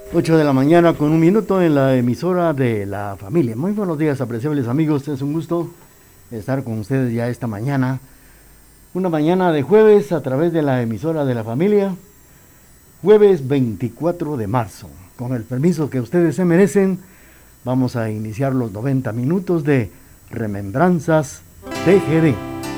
8 de la mañana con un minuto en la emisora de la familia. Muy buenos días, apreciables amigos. Es un gusto estar con ustedes ya esta mañana. Una mañana de jueves a través de la emisora de la familia. Jueves 24 de marzo. Con el permiso que ustedes se merecen, vamos a iniciar los 90 minutos de Remembranzas TGD.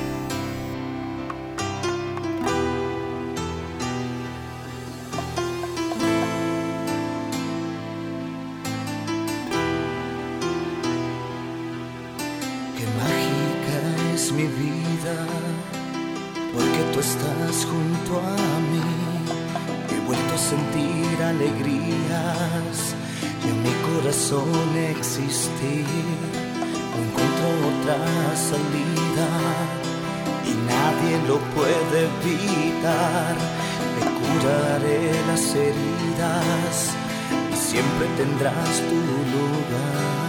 Mi vida, porque tú estás junto a mí. He vuelto a sentir alegrías y en mi corazón existir. No encuentro otra salida y nadie lo puede evitar. Me curaré las heridas y siempre tendrás tu lugar.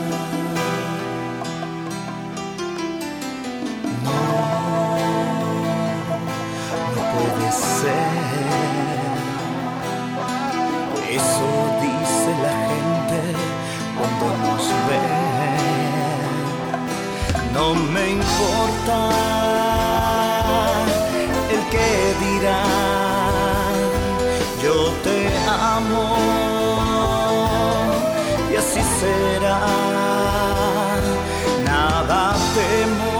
Eso dice la gente cuando nos ve. No me importa el que dirán, yo te amo y así será. Nada temo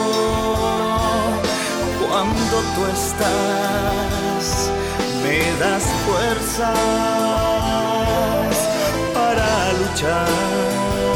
cuando tú estás. Me das fuerzas para luchar.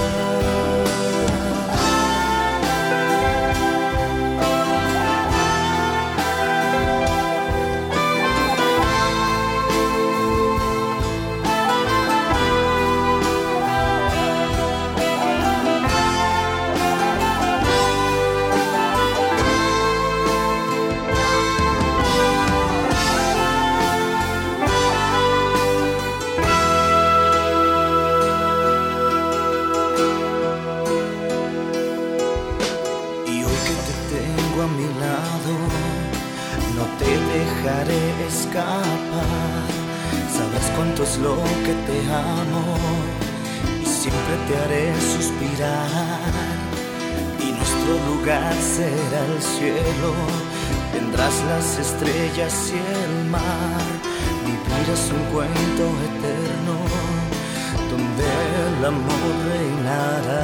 Dejaré escapar, sabes cuánto es lo que te amo y siempre te haré suspirar. Y nuestro lugar será el cielo, tendrás las estrellas y el mar. Vivirás un cuento eterno donde el amor reinará.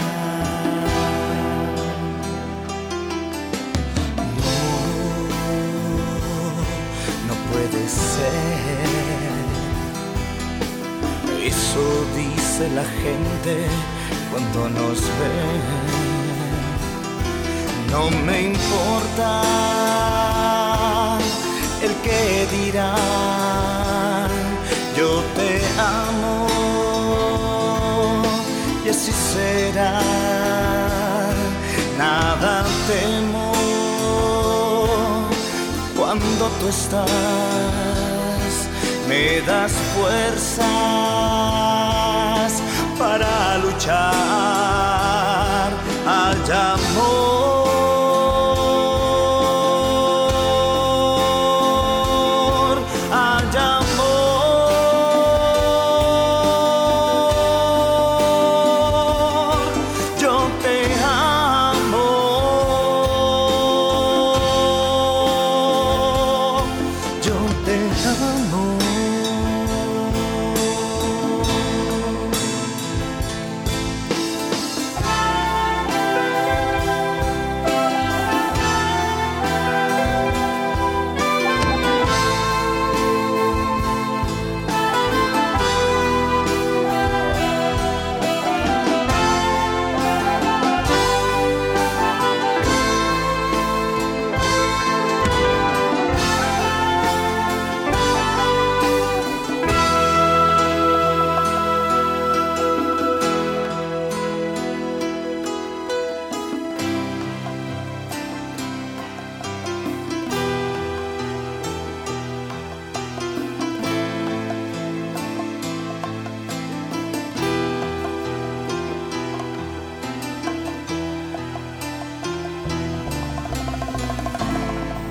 Puede ser, eso dice la gente cuando nos ve. No me importa el que dirán, yo te amo y así será. Nada temo cuando tú estás. Me das fuerzas para luchar. Hay amor, hay amor. Yo te amo.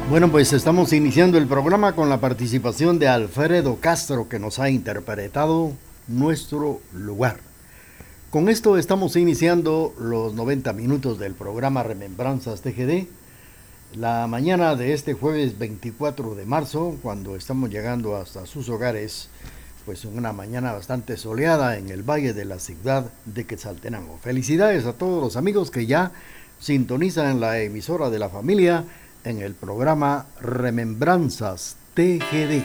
Bueno, pues estamos iniciando el programa con la participación de Alfredo Castro, que nos ha interpretado Nuestro Lugar. Con esto estamos iniciando los 90 minutos del programa Remembranzas TGD, la mañana de este jueves 24 de marzo, cuando estamos llegando hasta sus hogares, pues una mañana bastante soleada en el valle de la ciudad de Quetzaltenango. Felicidades a todos los amigos que ya sintonizan la emisora de la familia en el programa Remembranzas TGD.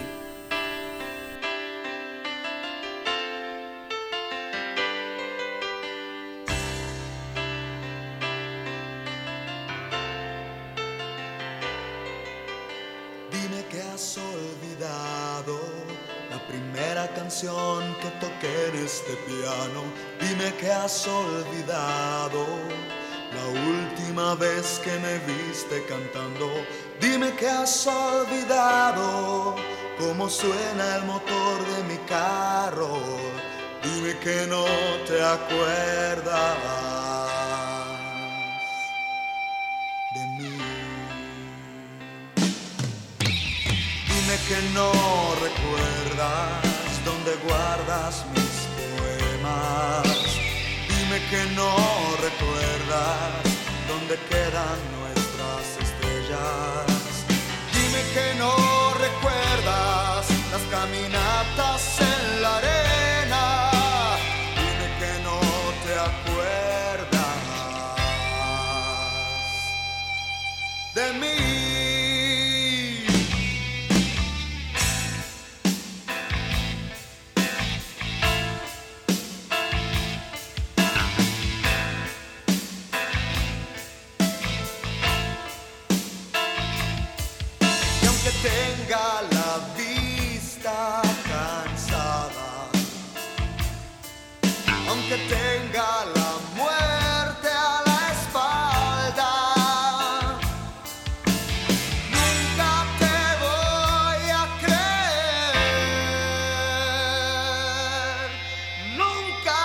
Dime que has olvidado la primera canción que toqué en este piano. Dime que has olvidado la última vez que me viste cantando. Dime que has olvidado cómo suena el motor de mi carro. Dime que no te acuerdas de mí. Dime que no recuerdas dónde guardas mis poemas. Dime que no recuerdas dónde quedan nuestras estrellas. Dime que no recuerdas las caminatas en la arena. Dime que no te acuerdas de mí. Tenga la vista cansada, aunque tenga la muerte a la espalda, nunca te voy a creer, nunca.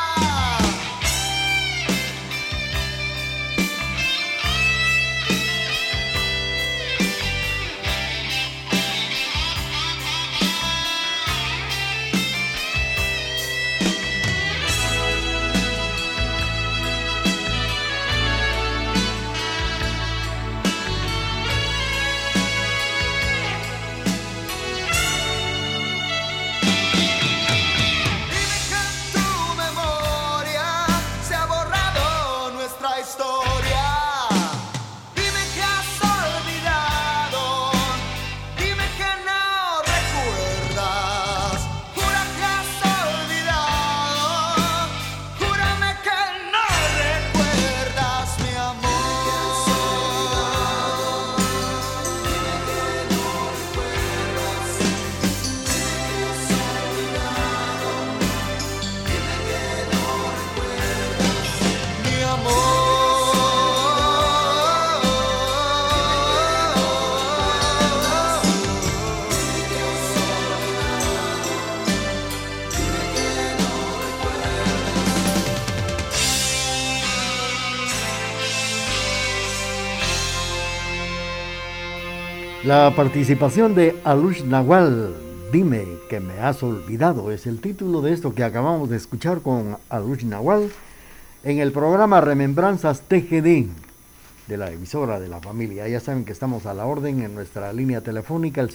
La participación de Alush Nahual, Dime que me has olvidado, es el título de esto que acabamos de escuchar con Alush Nahual en el programa Remembranzas TGD de la emisora de la familia. Ya saben que estamos a la orden en nuestra línea telefónica, el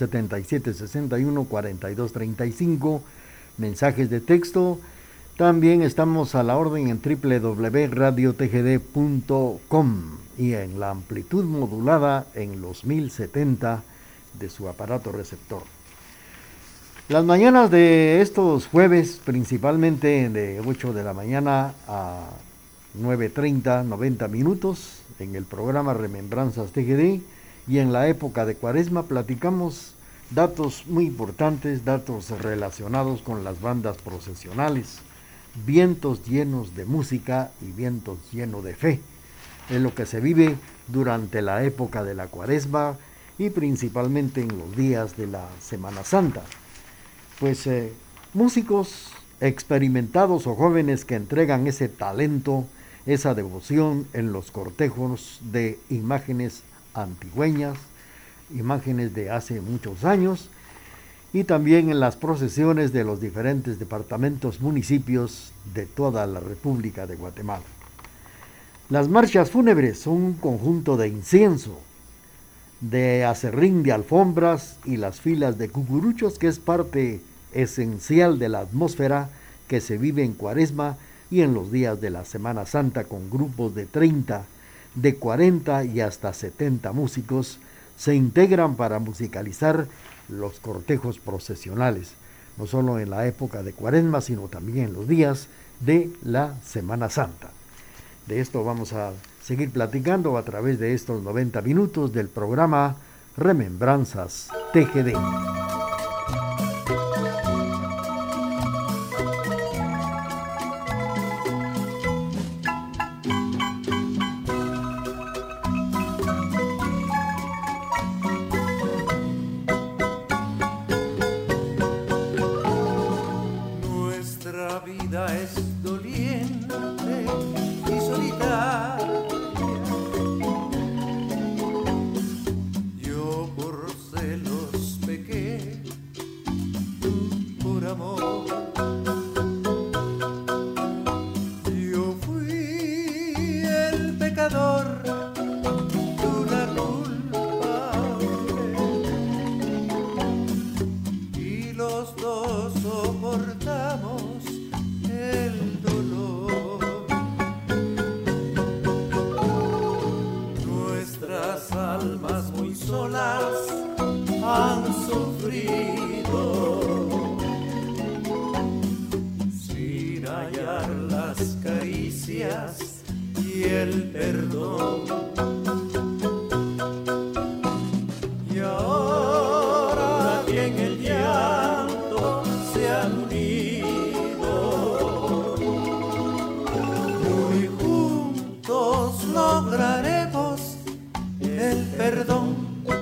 7761-4235, mensajes de texto. También estamos a la orden en www.radiotgd.com y en la amplitud modulada en los 1070 de su aparato receptor. Las mañanas de estos jueves, principalmente de 8 de la mañana a 9:30, 90 minutos, en el programa Remembranzas TGD, y en la época de Cuaresma platicamos datos muy importantes, datos relacionados con las bandas procesionales, vientos llenos de música y vientos llenos de fe. Es lo que se vive durante la época de la Cuaresma y principalmente en los días de la Semana Santa. Pues músicos experimentados o jóvenes que entregan ese talento, esa devoción en los cortejos de imágenes antigüeñas, imágenes de hace muchos años, y también en las procesiones de los diferentes departamentos, municipios de toda la República de Guatemala. Las marchas fúnebres son un conjunto de incienso, de acerrín de alfombras y las filas de cucuruchos, que es parte esencial de la atmósfera que se vive en Cuaresma y en los días de la Semana Santa, con grupos de 30, de 40 y hasta 70 músicos se integran para musicalizar los cortejos procesionales, no solo en la época de Cuaresma, sino también en los días de la Semana Santa. De esto vamos a seguir platicando a través de estos 90 minutos del programa Remembranzas TGD. Nuestra vida es doliente y solitaria. Yo por celos pequé, tú por amor. Yo fui el pecador, tú la culpable, y los dos soportamos el dolor. Nuestras almas muy solas han sufrido, sin hallar las caricias y el perdón. Y ahora que en el llanto se han unido, muy juntos lograremos el perdón.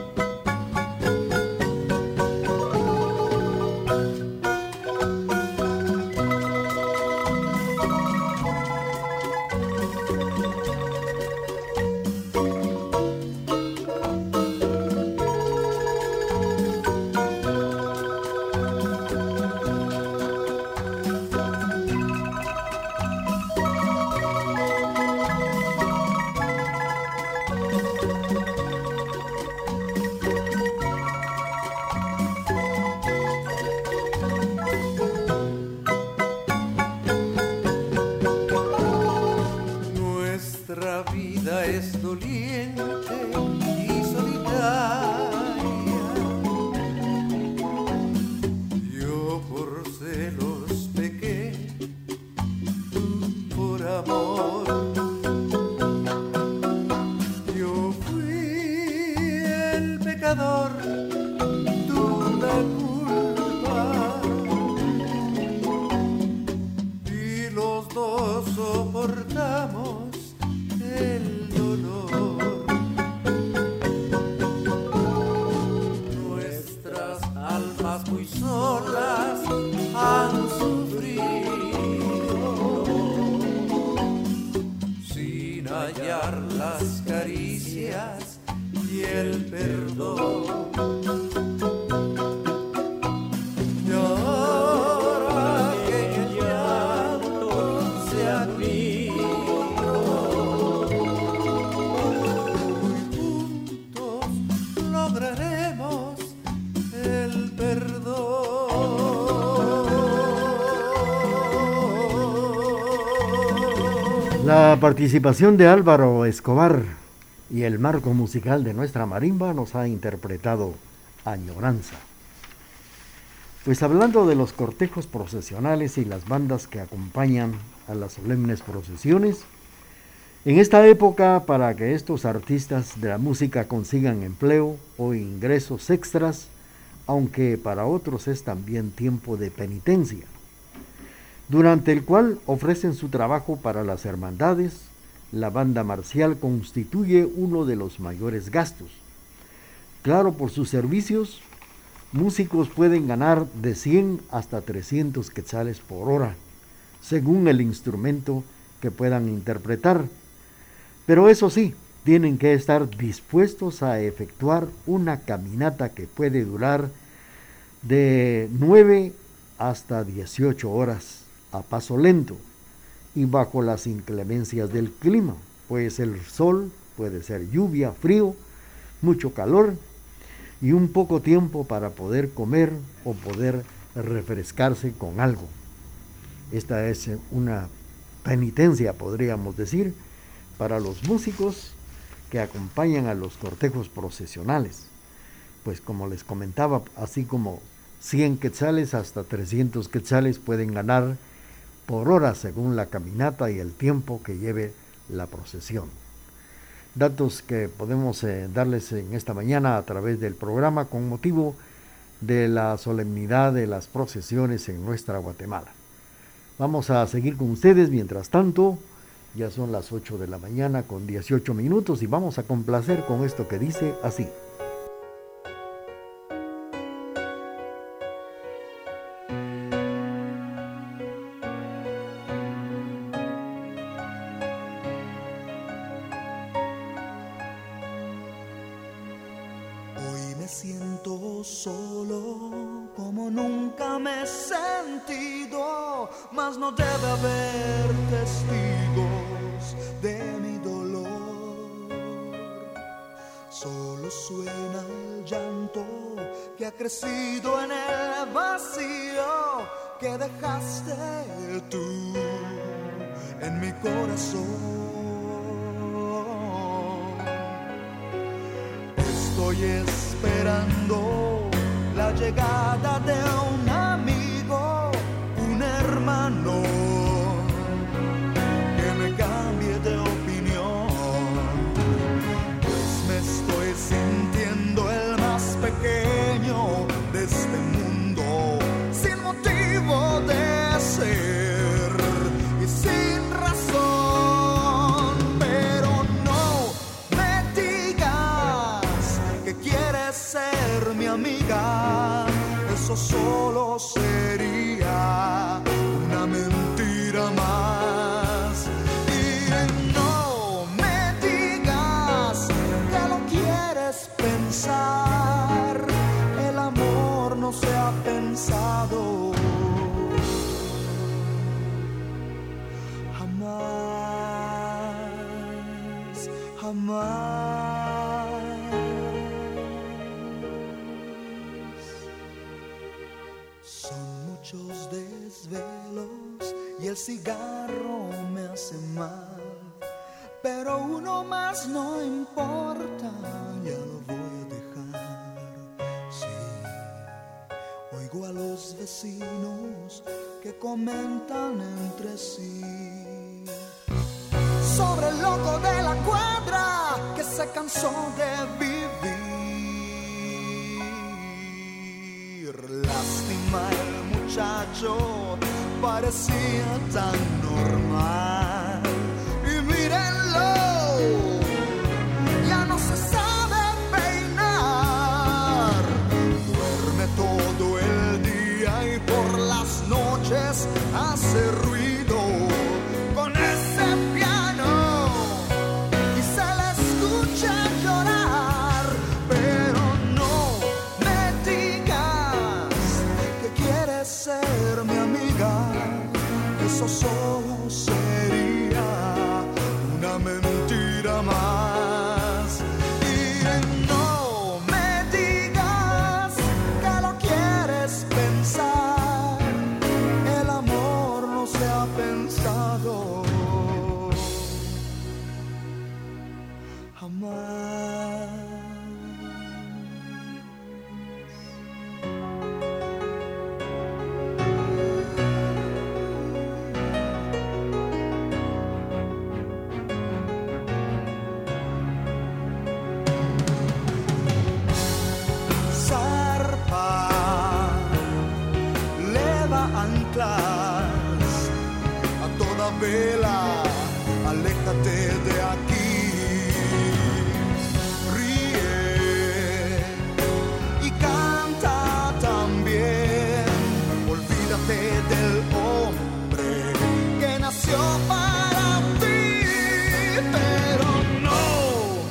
Nuestra vida es doliente y solitaria. Yo por celos pequé, tú por amor. Yo fui el pecador, tú la culpa, y los dos soportamos el dolor. Nuestras almas muy solas han sufrido, sin hallar las caricias y el perdón. Y ahora que el llanto se ha unido, lograremos el perdón. La participación de Álvaro Escobar y el marco musical de nuestra marimba nos ha interpretado Añoranza. Pues hablando de los cortejos procesionales y las bandas que acompañan a las solemnes procesiones, en esta época, para que estos artistas de la música consigan empleo o ingresos extras, aunque para otros es también tiempo de penitencia, durante el cual ofrecen su trabajo para las hermandades, la banda marcial constituye uno de los mayores gastos. Claro, por sus servicios, músicos pueden ganar de 100 hasta 300 quetzales por hora, según el instrumento que puedan interpretar. Pero eso sí, tienen que estar dispuestos a efectuar una caminata que puede durar de 9 hasta 18 horas a paso lento y bajo las inclemencias del clima. Puede ser sol, puede ser lluvia, frío, mucho calor y un poco tiempo para poder comer o poder refrescarse con algo. Esta es una penitencia, podríamos decir, para los músicos que acompañan a los cortejos procesionales. Pues como les comentaba, así como 100 quetzales hasta 300 quetzales pueden ganar por hora según la caminata y el tiempo que lleve la procesión. Datos que podemos darles en esta mañana a través del programa con motivo de la solemnidad de las procesiones en nuestra Guatemala. Vamos a seguir con ustedes. Mientras tanto, ya son las 8 de la mañana con 18 minutos y vamos a complacer con esto que dice así. Hoy me siento solo como nunca me he sentido, mas no debe haber testigos de mi dolor. Solo suena el llanto que ha crecido en el vacío que dejaste tú en mi corazón. Estoy esperando la llegada de un amigo, un hermano, que me cambie de opinión, pues me estoy sintiendo el más pequeño de este mundo, sin motivo de ser y sin razón. Pero no me digas que quieres ser mi amiga, eso solo sería una mentira más. Y no me digas que lo quieres pensar, el amor no se ha pensado jamás, jamás. Son muchos desvelos y el cigarro me hace mal, pero uno más no importa, ya lo voy a dejar. Sí, oigo a los vecinos que comentan entre sí sobre el loco de la cuadra que se cansó de vivir. Lástima, el muchacho parecía tan normal. Y mírenlo, ya no se sabe peinar. Duerme todo el día y por las noches hace ruido con ese piano y se le escucha llorar. Pero no me digas que quieres ser mi amiga, eso solo sería una mentira más. Y no me digas que lo quieres pensar, el amor no se ha pensado jamás. A toda vela, aléjate de aquí. Ríe y canta también. Olvídate del hombre que nació para ti. Pero no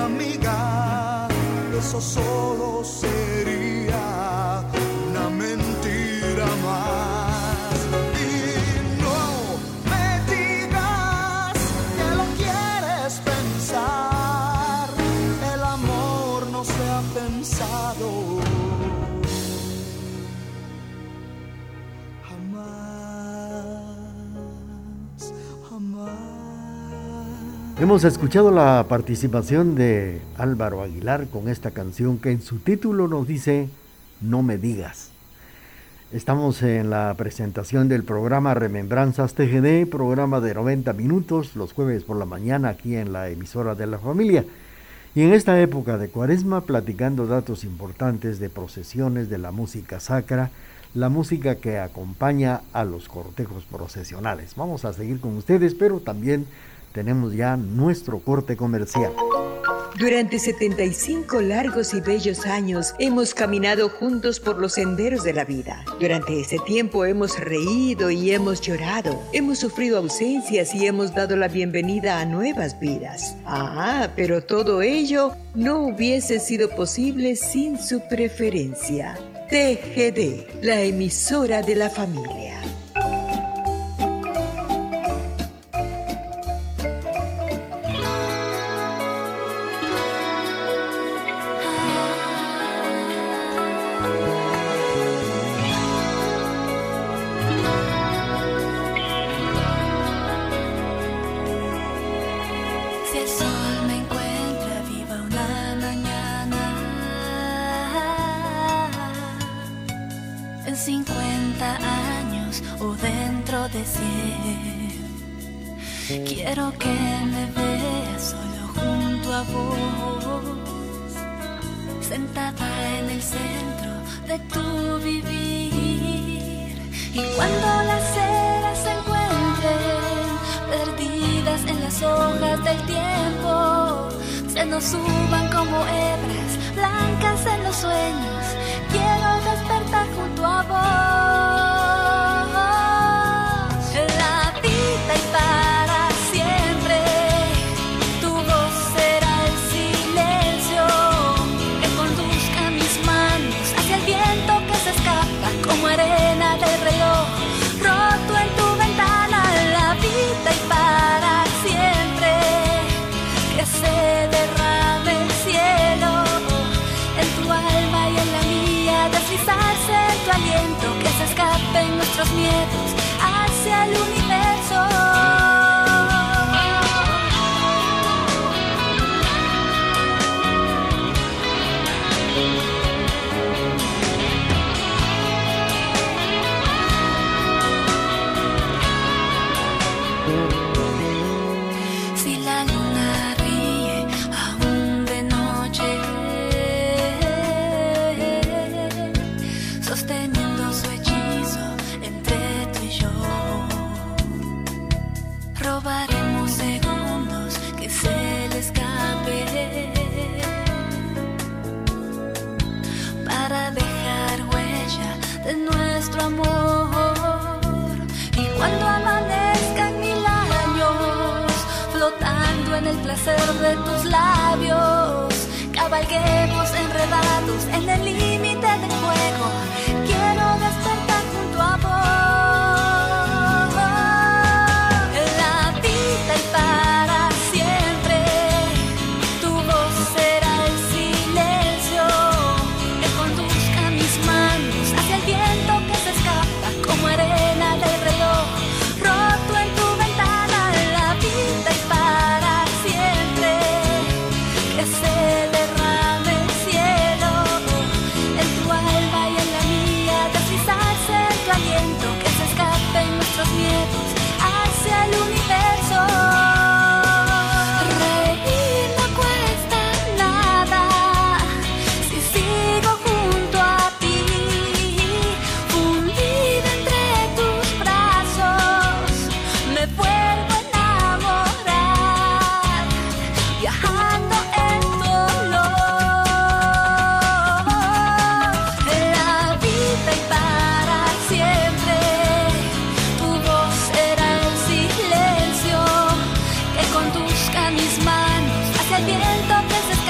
amiga, eso solo sería una mentira más. Y no me digas que lo quieres pensar, el amor no se ha pensado jamás, jamás. Hemos escuchado la participación de Álvaro Aguilar con esta canción que en su título nos dice No me digas. Estamos en la presentación del programa Remembranzas TGD, programa de 90 minutos, los jueves por la mañana aquí en la emisora de la familia. Y en esta época de Cuaresma, platicando datos importantes de procesiones de la música sacra, la música que acompaña a los cortejos procesionales. Vamos a seguir con ustedes, pero también tenemos ya nuestro corte comercial. Durante 75 largos y bellos años hemos caminado juntos por los senderos de la vida. Durante ese tiempo hemos reído y hemos llorado, hemos sufrido ausencias y hemos dado la bienvenida a nuevas vidas. Pero todo ello no hubiese sido posible sin su preferencia. TGD, la emisora de la familia. Quiero que me veas solo junto a vos, sentada en el centro de tu vivir. Y cuando las eras se encuentren perdidas en las hojas del tiempo, se nos suban como hebras blancas en los sueños, quiero despertar junto a vos. La vida y para siempre, tu voz será el silencio que conduzca mis manos hacia el viento que se escapa como arena del reloj roto en tu ventana. La vida y para siempre, que se derrame el cielo en tu alma y en la mía, deslizarse en tu aliento, que se escapen nuestros miedos hacia el universo. Si la luna ríe aún de noche, sosteniendo su hechizo entre tú y yo, robaremos segundos que se le escape para dejar huella de nuestro amor. Y cuando amanezcan 1000 años flotando en el placer de tus labios, cabalguemos enredados en el límite del fuego, quiero despertar junto a vos. La vida y para siempre, tu voz será el silencio que conduzca mis manos hacia el viento que se escapa como arena del reloj roto en tu ventana. La vida y para siempre, que se derrame el cielo en tu alma y en la mía, deslizarse en tu aliento, que se escapen nuestros miedos hacia el universo. Reír no cuesta nada si sigo junto a ti, fundida entre tus brazos, me vuelvo a enamorar, viajando en tu olor. La vida y para siempre, tu voz será el silencio que conduzca mis manos hacia el viento que se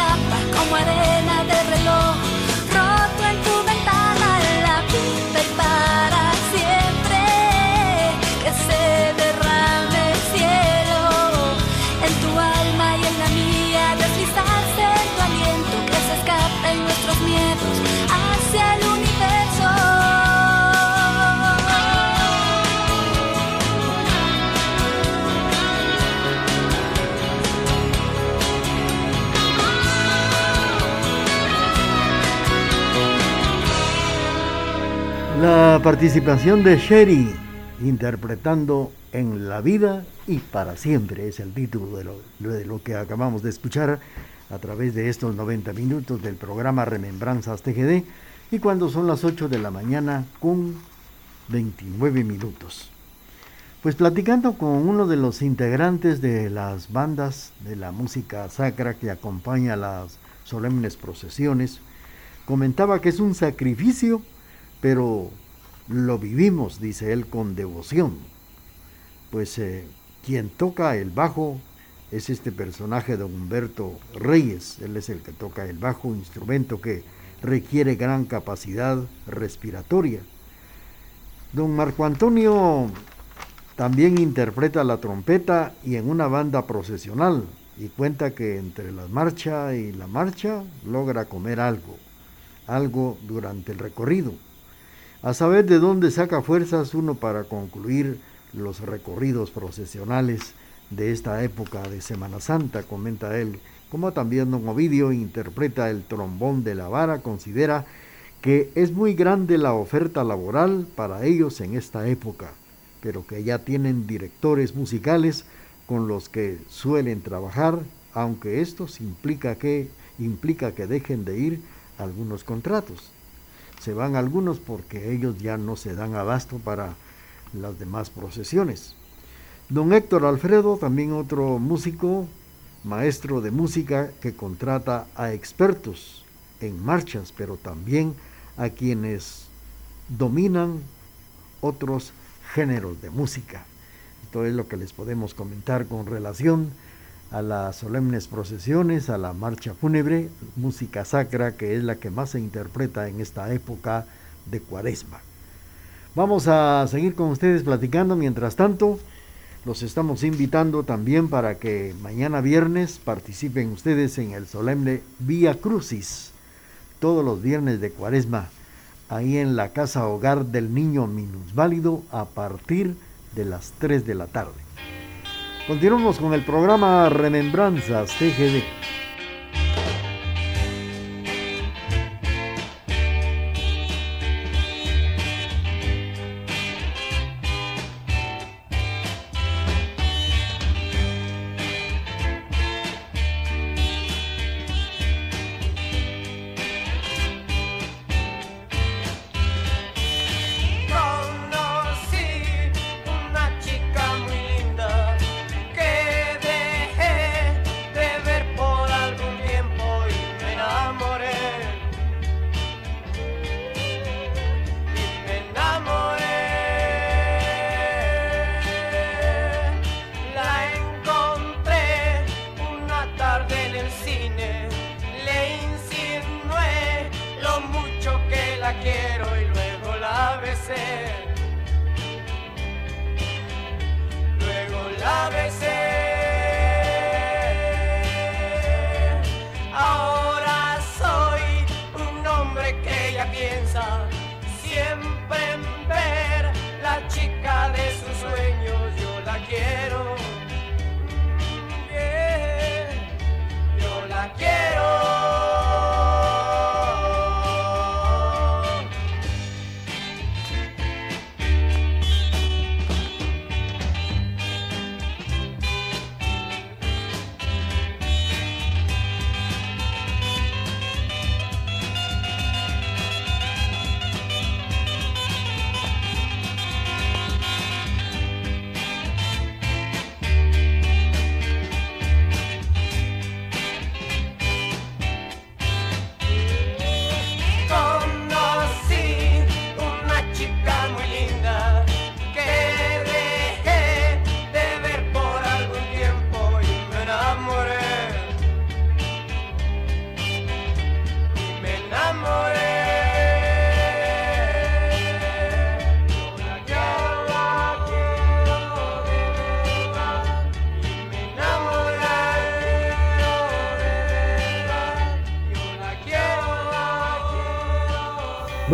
como arena de reloj, roto en tu ventana la vida y para siempre que se derrame el cielo en tu alma y en la mía, deslizarse en tu aliento, que se escapen nuestros miedos hacia el universo. La participación de Sherry interpretando En la vida y para siempre es el título de lo que acabamos de escuchar a través de estos 90 minutos del programa Remembranzas TGD, y cuando son las 8 de la mañana con 29 minutos. Pues platicando con uno de los integrantes de las bandas de la música sacra que acompaña las solemnes procesiones, comentaba que es un sacrificio, pero lo vivimos, dice él, con devoción. Pues quien toca el bajo es este personaje de Humberto Reyes. Él es el que toca el bajo, instrumento que requiere gran capacidad respiratoria. Don Marco Antonio también interpreta la trompeta y en una banda procesional, y cuenta que entre la marcha y la marcha logra comer algo durante el recorrido. A saber de dónde saca fuerzas uno para concluir los recorridos procesionales de esta época de Semana Santa, comenta él. Como también don Ovidio interpreta el trombón de la vara, considera que es muy grande la oferta laboral para ellos en esta época, pero que ya tienen directores musicales con los que suelen trabajar, aunque esto implica que dejen de ir algunos contratos. Se van algunos porque ellos ya no se dan abasto para las demás procesiones. Don Héctor Alfredo, también otro músico, maestro de música, que contrata a expertos en marchas, pero también a quienes dominan otros géneros de música. Esto es lo que les podemos comentar con relación a las solemnes procesiones, a la marcha fúnebre, música sacra, que es la que más se interpreta en esta época de Cuaresma. Vamos a seguir con ustedes platicando. Mientras tanto, los estamos invitando también para que mañana viernes participen ustedes en el solemne Vía Crucis, todos los viernes de Cuaresma, ahí en la Casa Hogar del Niño Minusválido a partir de las 3 de la tarde. Continuamos con el programa Remembranzas TGD.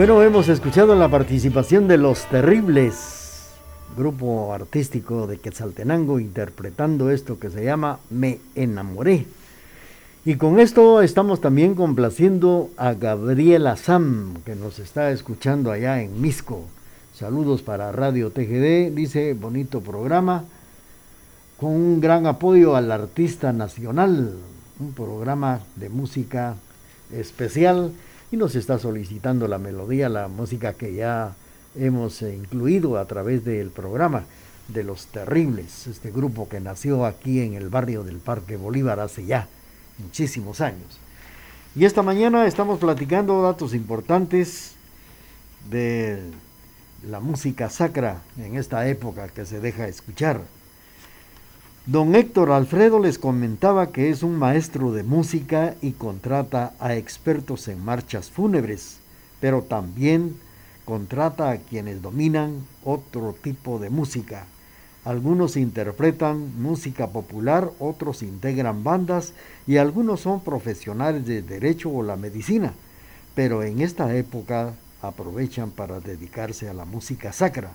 Bueno, hemos escuchado la participación de Los Terribles, grupo artístico de Quetzaltenango, interpretando esto que se llama Me Enamoré. Y con esto estamos también complaciendo a Gabriela Sam, que nos está escuchando allá en Misco. Saludos para Radio TGD, dice, bonito programa, con un gran apoyo al artista nacional, un programa de música especial, y nos está solicitando la melodía, la música que ya hemos incluido a través del programa de Los Terribles, este grupo que nació aquí en el barrio del Parque Bolívar hace ya muchísimos años. Y esta mañana estamos platicando datos importantes de la música sacra en esta época que se deja escuchar. Don Héctor Alfredo les comentaba que es un maestro de música y contrata a expertos en marchas fúnebres, pero también contrata a quienes dominan otro tipo de música. Algunos interpretan música popular, otros integran bandas y algunos son profesionales de derecho o la medicina, pero en esta época aprovechan para dedicarse a la música sacra.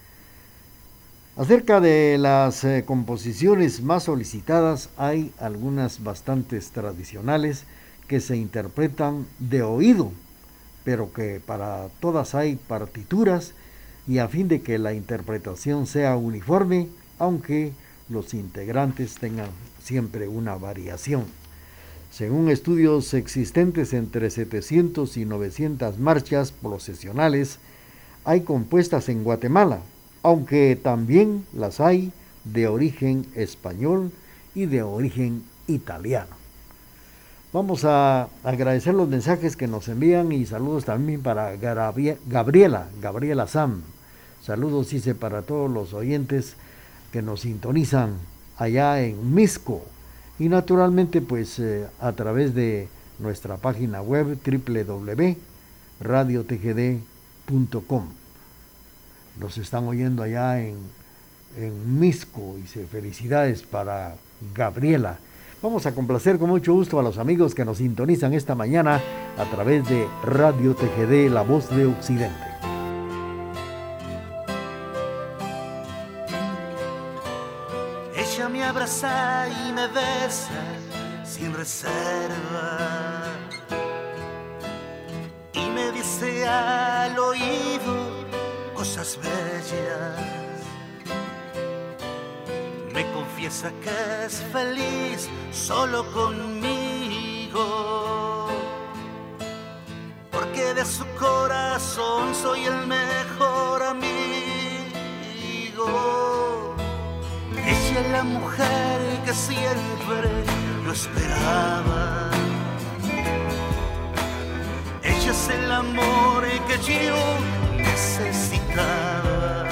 Acerca de las composiciones más solicitadas, hay algunas bastantes tradicionales que se interpretan de oído, pero que para todas hay partituras y a fin de que la interpretación sea uniforme, aunque los integrantes tengan siempre una variación. Según estudios existentes, entre 700 y 900 marchas procesionales hay compuestas en Guatemala, aunque también las hay de origen español y de origen italiano. Vamos a agradecer los mensajes que nos envían y saludos también para Gabriela Sam. Saludos, dice, para todos los oyentes que nos sintonizan allá en Misco y naturalmente pues a través de nuestra página web www.radiotgd.com. Nos están oyendo allá en Misco, dice, felicidades para Gabriela. Vamos a complacer con mucho gusto a los amigos que nos sintonizan esta mañana a través de Radio TGD, La Voz de Occidente. Ella me abraza y me besa sin reserva y me dice al oído cosas bellas. Me confiesa que es feliz solo conmigo, porque de su corazón soy el mejor amigo. Ella es la mujer que siempre yo esperaba. Ella es el amor que yo necesitaba.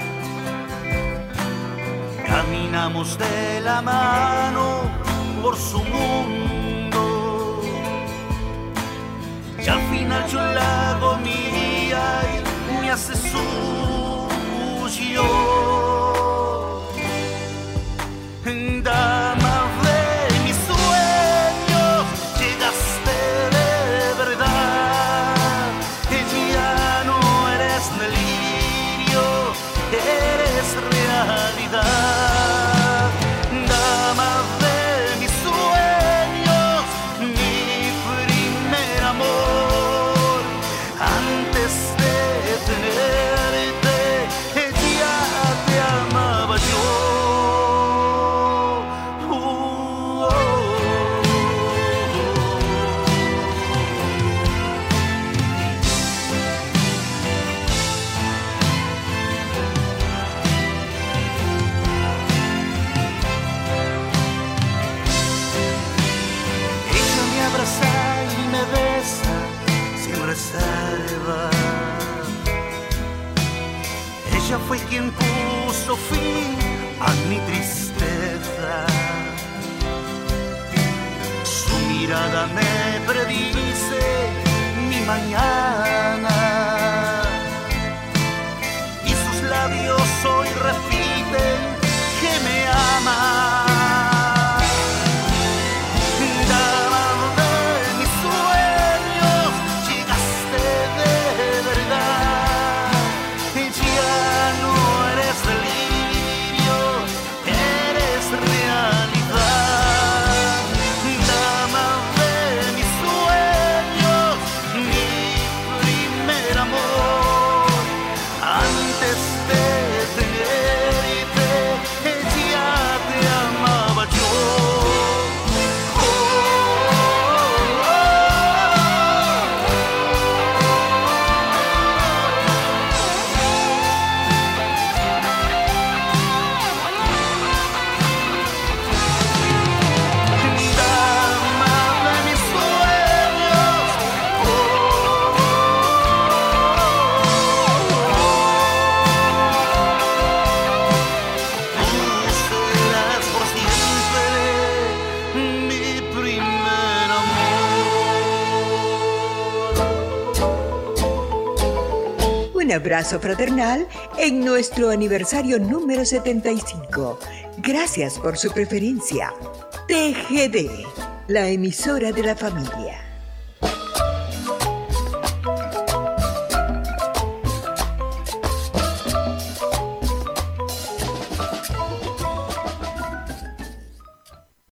Caminamos de la mano por su mundo y al final yo la hago mía y me hace suyo. Dama de mis sueños, llegaste de verdad. Que ya no eres delirio, eres realidad. Dama de mis sueños, mi primer amor. Antes de tenerte, ya te amaba yo. Ella fue quien puso fin a mi tristeza. Su mirada me predice mi mañana y sus labios hoy repiten que me ama. Dama de mis sueños, llegaste de abrazo fraternal en nuestro aniversario número 75. Gracias por su preferencia. TGD, la emisora de la familia.